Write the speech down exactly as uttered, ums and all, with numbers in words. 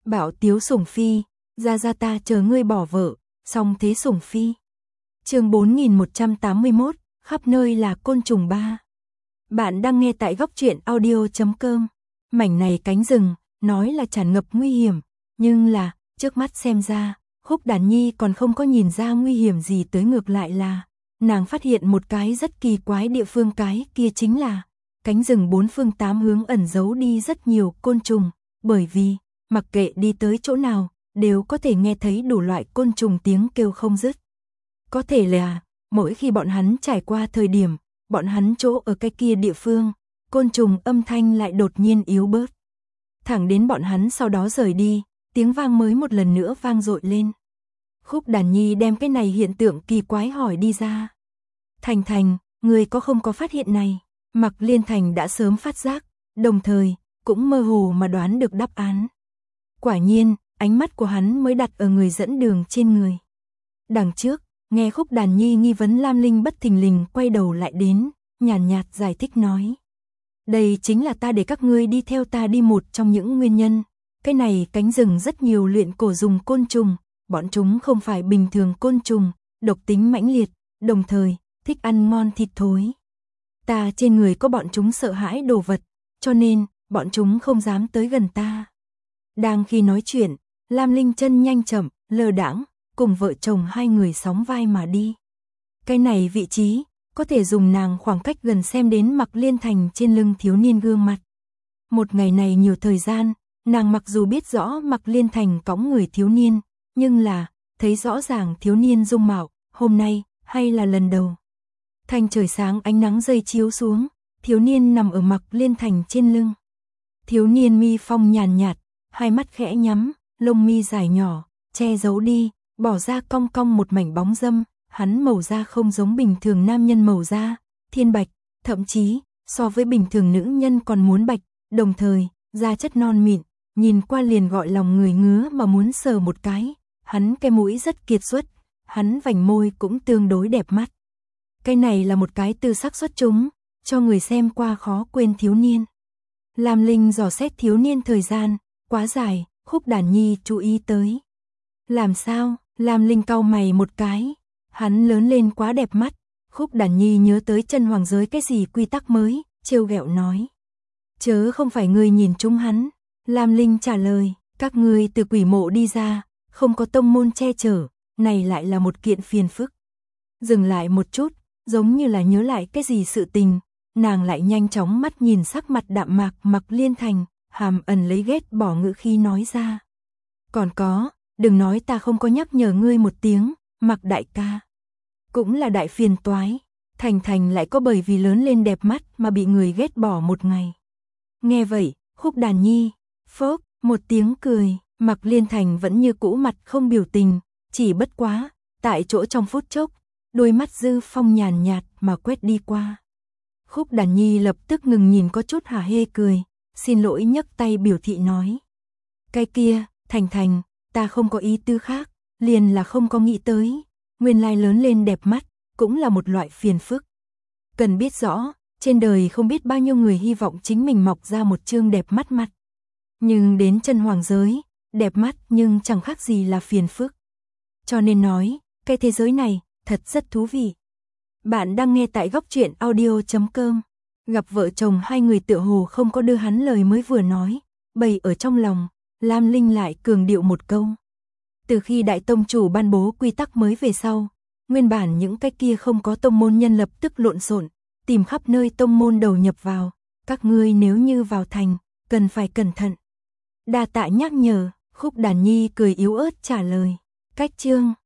Bảo Tiếu Sủng Phi, ra ra ta chờ ngươi bỏ vợ, xong thế Sủng Phi. Chương bốn nghìn một trăm tám mươi mốt, khắp nơi là côn trùng ba. Bạn đang nghe tại góc truyện audio chấm com. Mảnh này cánh rừng, nói là tràn ngập nguy hiểm, nhưng là, trước mắt xem ra, Khúc Đàn Nhi còn không có nhìn ra nguy hiểm gì, tới ngược lại là, nàng phát hiện một cái rất kỳ quái địa phương, cái kia chính là, cánh rừng bốn phương tám hướng ẩn giấu đi rất nhiều côn trùng, bởi vì, mặc kệ đi tới chỗ nào, đều có thể nghe thấy đủ loại côn trùng tiếng kêu không dứt. Có thể là, mỗi khi bọn hắn trải qua thời điểm, bọn hắn chỗ ở cái kia địa phương, côn trùng âm thanh lại đột nhiên yếu bớt. Thẳng đến bọn hắn sau đó rời đi, tiếng vang mới một lần nữa vang dội lên. Khúc Đàn Nhi đem cái này hiện tượng kỳ quái hỏi đi ra. Thành Thành, người có không có phát hiện này? Mặc Liên Thành đã sớm phát giác, đồng thời, cũng mơ hồ mà đoán được đáp án. Quả nhiên, ánh mắt của hắn mới đặt ở người dẫn đường trên người. Đằng trước, nghe Khúc Đàn Nhi nghi vấn, Lam Linh bất thình lình quay đầu lại đến, nhàn nhạt, nhạt giải thích nói. Đây chính là ta để các ngươi đi theo ta đi một trong những nguyên nhân. Cái này cánh rừng rất nhiều luyện cổ dùng côn trùng, bọn chúng không phải bình thường côn trùng, độc tính mãnh liệt, đồng thời, thích ăn ngon thịt thối. Ta trên người có bọn chúng sợ hãi đồ vật, cho nên, bọn chúng không dám tới gần ta. Đang khi nói chuyện, Lam Linh chân nhanh chậm, lơ đãng, cùng vợ chồng hai người sóng vai mà đi. Cái này vị trí, có thể dùng nàng khoảng cách gần xem đến Mặc Liên Thành trên lưng thiếu niên gương mặt. Một ngày này nhiều thời gian, nàng mặc dù biết rõ Mặc Liên Thành cõng người thiếu niên, nhưng là, thấy rõ ràng thiếu niên dung mạo, hôm nay, hay là lần đầu. Thành trời sáng, ánh nắng dây chiếu xuống, thiếu niên nằm ở Mặc Liên Thành trên lưng. Thiếu niên mi phong nhàn nhạt, hai mắt khẽ nhắm, lông mi dài nhỏ, che giấu đi, bỏ ra cong cong một mảnh bóng dâm, hắn màu da không giống bình thường nam nhân màu da, thiên bạch, thậm chí, so với bình thường nữ nhân còn muốn bạch, đồng thời, da chất non mịn, nhìn qua liền gọi lòng người ngứa mà muốn sờ một cái, hắn cái mũi rất kiệt xuất, hắn vành môi cũng tương đối đẹp mắt. Cái này là một cái tư sắc xuất chúng, cho người xem qua khó quên thiếu niên. Lam Linh dò xét thiếu niên thời gian, quá dài, Khúc Đàn Nhi chú ý tới. Làm sao? Lam Linh cau mày một cái, hắn lớn lên quá đẹp mắt. Khúc Đàn Nhi nhớ tới chân hoàng giới cái gì quy tắc mới, trêu ghẹo nói. Chớ không phải ngươi nhìn chúng hắn. Lam Linh trả lời, các ngươi từ quỷ mộ đi ra, không có tông môn che chở, này lại là một kiện phiền phức. Dừng lại một chút, giống như là nhớ lại cái gì sự tình, nàng lại nhanh chóng mắt nhìn sắc mặt đạm mạc Mặc Liên Thành, hàm ẩn lấy ghét bỏ ngữ khi nói ra. Còn có, đừng nói ta không có nhắc nhở ngươi một tiếng, Mặc đại ca. Cũng là đại phiền toái, Thành Thành lại có bởi vì lớn lên đẹp mắt mà bị người ghét bỏ một ngày. Nghe vậy, Khúc Đàn Nhi, phốc, một tiếng cười, Mặc Liên Thành vẫn như cũ mặt không biểu tình, chỉ bất quá, tại chỗ trong phút chốc, đôi mắt dư phong nhàn nhạt mà quét đi qua. Khúc Đàn Nhi lập tức ngừng nhìn, có chút hả hê cười, xin lỗi nhấc tay biểu thị nói. Cái kia, Thành Thành, ta không có ý tư khác, liền là không có nghĩ tới, nguyên lai lớn lên đẹp mắt, cũng là một loại phiền phức. Cần biết rõ, trên đời không biết bao nhiêu người hy vọng chính mình mọc ra một trương đẹp mắt mặt. Nhưng đến chân hoàng giới, đẹp mắt nhưng chẳng khác gì là phiền phức. Cho nên nói, cái thế giới này, thật rất thú vị. Bạn đang nghe tại góc truyện audio chấm com. Gặp vợ chồng hai người tựa hồ không có đưa hắn lời mới vừa nói, bày ở trong lòng, Lam Linh lại cường điệu một câu. Từ khi đại tông chủ ban bố quy tắc mới về sau, nguyên bản những cái kia không có tông môn nhân lập tức lộn xộn, tìm khắp nơi tông môn đầu nhập vào, các ngươi nếu như vào thành, cần phải cẩn thận. Đa tạ nhắc nhở, Khúc Đàn Nhi cười yếu ớt trả lời. Cách chương